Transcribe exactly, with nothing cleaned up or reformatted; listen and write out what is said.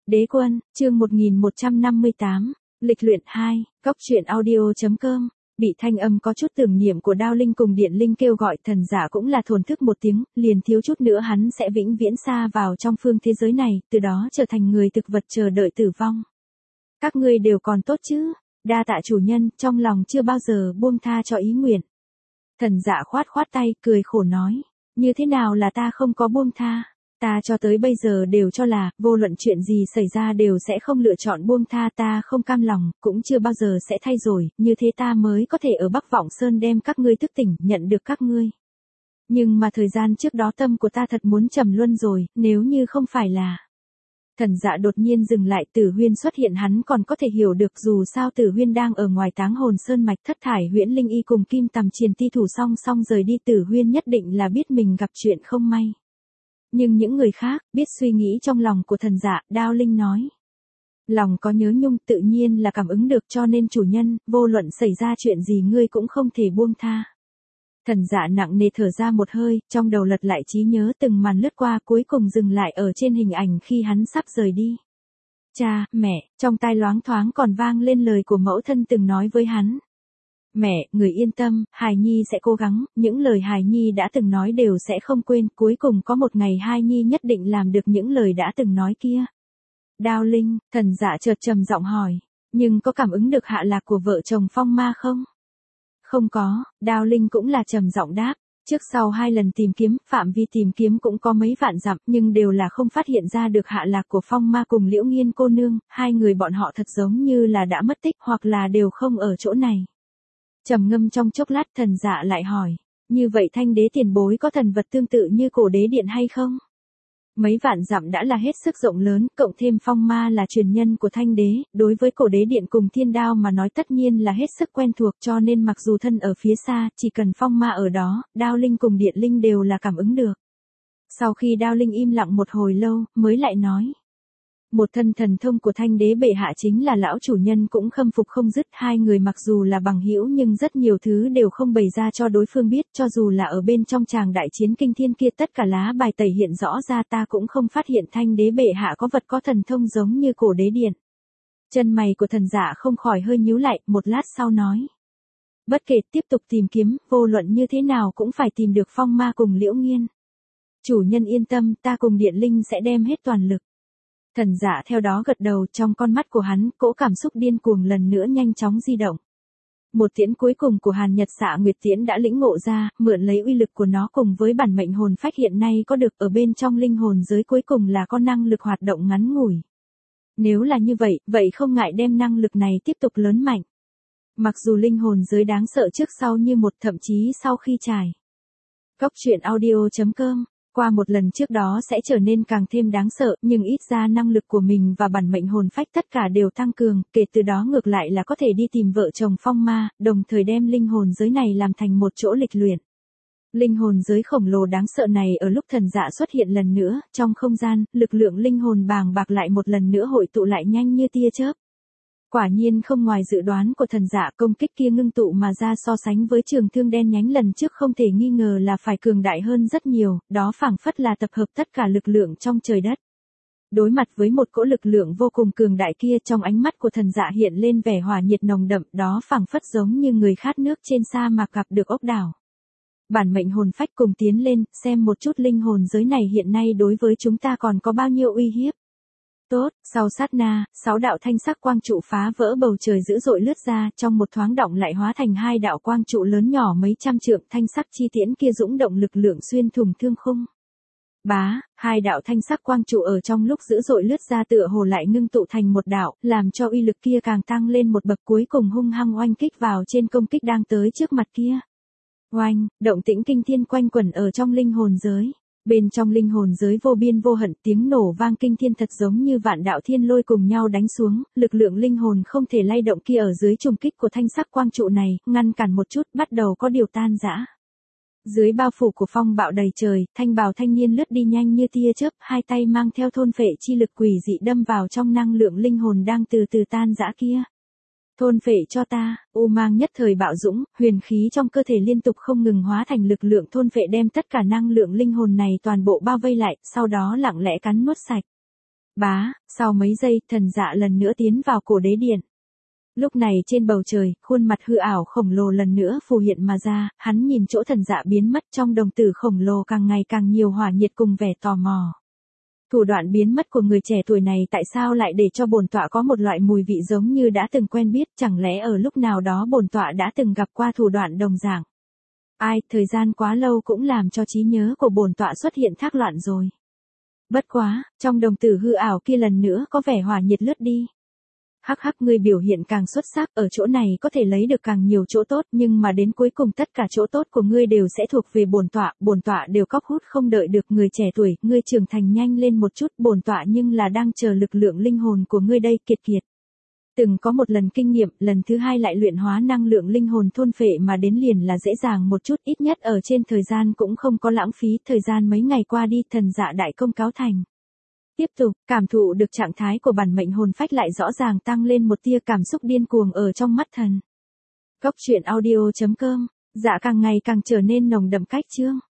Đế quân, chương một nghìn một trăm năm mươi tám, lịch luyện hai, góc truyện audio.com. Bị thanh âm có chút tưởng niệm của Đao Linh cùng Điện Linh kêu gọi, Thần Giả cũng là thổn thức một tiếng, liền thiếu chút nữa hắn sẽ vĩnh viễn xa vào trong phương thế giới này, từ đó trở thành người thực vật chờ đợi tử vong. Các ngươi đều còn tốt chứ? Đa tạ chủ nhân, trong lòng chưa bao giờ buông tha cho ý nguyện. Thần Giả khoát khoát tay, cười khổ nói, như thế nào là ta không có buông tha? Ta cho tới bây giờ đều cho là, vô luận chuyện gì xảy ra đều sẽ không lựa chọn buông tha, ta không cam lòng, cũng chưa bao giờ sẽ thay đổi, như thế ta mới có thể ở Bắc Vọng Sơn đem các ngươi thức tỉnh, nhận được các ngươi. Nhưng mà thời gian trước đó tâm của ta thật muốn trầm luân rồi, nếu như không phải là... Thần Dạ đột nhiên dừng lại, Tử Huyên xuất hiện hắn còn có thể hiểu được, dù sao Tử Huyên đang ở ngoài Táng Hồn Sơn mạch, Thất Thải Huyễn Linh Y cùng Kim Tầm Triền Ti thủ song song rời đi, Tử Huyên nhất định là biết mình gặp chuyện không may. Nhưng những người khác, biết suy nghĩ trong lòng của Thần Dạ, Đao Linh nói. Lòng có nhớ nhung tự nhiên là cảm ứng được, cho nên chủ nhân, vô luận xảy ra chuyện gì ngươi cũng không thể buông tha. Thần Dạ nặng nề thở ra một hơi, trong đầu lật lại trí nhớ, từng màn lướt qua cuối cùng dừng lại ở trên hình ảnh khi hắn sắp rời đi. Cha, mẹ, trong tai loáng thoáng còn vang lên lời của mẫu thân từng nói với hắn. Mẹ, người yên tâm, Hài Nhi sẽ cố gắng, những lời Hài Nhi đã từng nói đều sẽ không quên, cuối cùng có một ngày Hài Nhi nhất định làm được những lời đã từng nói kia. Đao Linh, Thần Dạ chợt trầm giọng hỏi, nhưng có cảm ứng được hạ lạc của vợ chồng Phong Ma không? Không có, Đao Linh cũng là trầm giọng đáp, trước sau hai lần tìm kiếm, phạm vi tìm kiếm cũng có mấy vạn dặm, nhưng đều là không phát hiện ra được hạ lạc của Phong Ma cùng Liễu Nghiên cô nương, hai người bọn họ thật giống như là đã mất tích hoặc là đều không ở chỗ này. Trầm ngâm trong chốc lát, Thần Dạ lại hỏi, như vậy Thanh Đế tiền bối có thần vật tương tự như Cổ Đế Điện hay không? Mấy vạn dặm đã là hết sức rộng lớn, cộng thêm Phong Ma là truyền nhân của Thanh Đế, đối với Cổ Đế Điện cùng Thiên Đao mà nói tất nhiên là hết sức quen thuộc, cho nên mặc dù thân ở phía xa, chỉ cần Phong Ma ở đó, Đao Linh cùng Điện Linh đều là cảm ứng được. Sau khi Đao Linh im lặng một hồi lâu, mới lại nói. Một thân thần thông của Thanh Đế bệ hạ chính là lão chủ nhân cũng khâm phục không dứt, hai người mặc dù là bằng hữu nhưng rất nhiều thứ đều không bày ra cho đối phương biết, cho dù là ở bên trong tràng đại chiến kinh thiên kia tất cả lá bài tẩy hiện rõ ra, ta cũng không phát hiện Thanh Đế bệ hạ có vật có thần thông giống như Cổ Đế Điện. Chân mày của Thần Dạ không khỏi hơi nhíu lại, một lát sau nói. Bất kể tiếp tục tìm kiếm, vô luận như thế nào cũng phải tìm được Phong Ma cùng Liễu Nghiên. Chủ nhân yên tâm, ta cùng Điện Linh sẽ đem hết toàn lực. Thần Dạ theo đó gật đầu, trong con mắt của hắn, cỗ cảm xúc điên cuồng lần nữa nhanh chóng di động. Một tiễn cuối cùng của Hàn Nhật Xạ Nguyệt Tiễn đã lĩnh ngộ ra, mượn lấy uy lực của nó cùng với bản mệnh hồn phách hiện nay có được ở bên trong linh hồn giới cuối cùng là có năng lực hoạt động ngắn ngủi. Nếu là như vậy, vậy không ngại đem năng lực này tiếp tục lớn mạnh. Mặc dù linh hồn giới đáng sợ trước sau như một, thậm chí sau khi trải. Góc truyện audio.com. Qua một lần trước đó sẽ trở nên càng thêm đáng sợ, nhưng ít ra năng lực của mình và bản mệnh hồn phách tất cả đều tăng cường, kể từ đó ngược lại là có thể đi tìm vợ chồng Phong Ma, đồng thời đem linh hồn giới này làm thành một chỗ lịch luyện. Linh hồn giới khổng lồ đáng sợ này ở lúc Thần Dạ xuất hiện lần nữa, trong không gian, lực lượng linh hồn bàng bạc lại một lần nữa hội tụ lại nhanh như tia chớp. Quả nhiên không ngoài dự đoán của Thần Dạ, công kích kia ngưng tụ mà ra so sánh với trường thương đen nhánh lần trước không thể nghi ngờ là phải cường đại hơn rất nhiều, đó phảng phất là tập hợp tất cả lực lượng trong trời đất. Đối mặt với một cỗ lực lượng vô cùng cường đại kia, trong ánh mắt của Thần Dạ hiện lên vẻ hỏa nhiệt nồng đậm, đó phảng phất giống như người khát nước trên sa mạc gặp được ốc đảo. Bản mệnh hồn phách cùng tiến lên, xem một chút linh hồn giới này hiện nay đối với chúng ta còn có bao nhiêu uy hiếp. Tốt, sau sát na, sáu đạo thanh sắc quang trụ phá vỡ bầu trời dữ dội lướt ra, trong một thoáng động lại hóa thành hai đạo quang trụ lớn nhỏ mấy trăm trượng, thanh sắc chi tiễn kia dũng động lực lượng xuyên thủng thương khung. Bá, hai đạo thanh sắc quang trụ ở trong lúc dữ dội lướt ra tựa hồ lại ngưng tụ thành một đạo, làm cho uy lực kia càng tăng lên một bậc, cuối cùng hung hăng oanh kích vào trên công kích đang tới trước mặt kia. Oanh, động tĩnh kinh thiên quanh quẩn ở trong linh hồn giới. Bên trong linh hồn giới vô biên vô hận, tiếng nổ vang kinh thiên thật giống như vạn đạo thiên lôi cùng nhau đánh xuống, lực lượng linh hồn không thể lay động kia ở dưới trùng kích của thanh sắc quang trụ này, ngăn cản một chút, bắt đầu có điều tan rã. Dưới bao phủ của phong bạo đầy trời, thanh bào thanh niên lướt đi nhanh như tia chớp, hai tay mang theo thôn phệ chi lực quỷ dị đâm vào trong năng lượng linh hồn đang từ từ tan rã kia. Thôn phệ cho ta, u mang nhất thời bạo dũng, huyền khí trong cơ thể liên tục không ngừng hóa thành lực lượng thôn phệ đem tất cả năng lượng linh hồn này toàn bộ bao vây lại, sau đó lặng lẽ cắn nuốt sạch. Bá, sau mấy giây, thần dạ lần nữa tiến vào cổ đế điện. Lúc này trên bầu trời, khuôn mặt hư ảo khổng lồ lần nữa phù hiện mà ra, hắn nhìn chỗ thần dạ biến mất trong đồng tử khổng lồ càng ngày càng nhiều hỏa nhiệt cùng vẻ tò mò. Thủ đoạn biến mất của người trẻ tuổi này tại sao lại để cho bổn tọa có một loại mùi vị giống như đã từng quen biết, chẳng lẽ ở lúc nào đó bổn tọa đã từng gặp qua thủ đoạn đồng dạng. Ai, thời gian quá lâu cũng làm cho trí nhớ của bổn tọa xuất hiện thác loạn rồi. Bất quá, trong đồng tử hư ảo kia lần nữa có vẻ hỏa nhiệt lướt đi. Hắc hắc, ngươi biểu hiện càng xuất sắc, ở chỗ này có thể lấy được càng nhiều chỗ tốt, nhưng mà đến cuối cùng tất cả chỗ tốt của ngươi đều sẽ thuộc về bổn tọa, bổn tọa đều cóc hút không đợi được. Người trẻ tuổi, ngươi trưởng thành nhanh lên một chút, bổn tọa nhưng là đang chờ lực lượng linh hồn của ngươi đây, kiệt kiệt. Từng có một lần kinh nghiệm, lần thứ hai lại luyện hóa năng lượng linh hồn thôn phệ mà đến liền là dễ dàng một chút, ít nhất ở trên thời gian cũng không có lãng phí. Thời gian mấy ngày qua đi, thần dạ đại công cáo thành. Tiếp tục, cảm thụ được trạng thái của bản mệnh hồn phách lại rõ ràng tăng lên một tia cảm xúc điên cuồng ở trong mắt thần. Góc truyện audio chấm com, dạ càng ngày càng trở nên nồng đậm cách chương.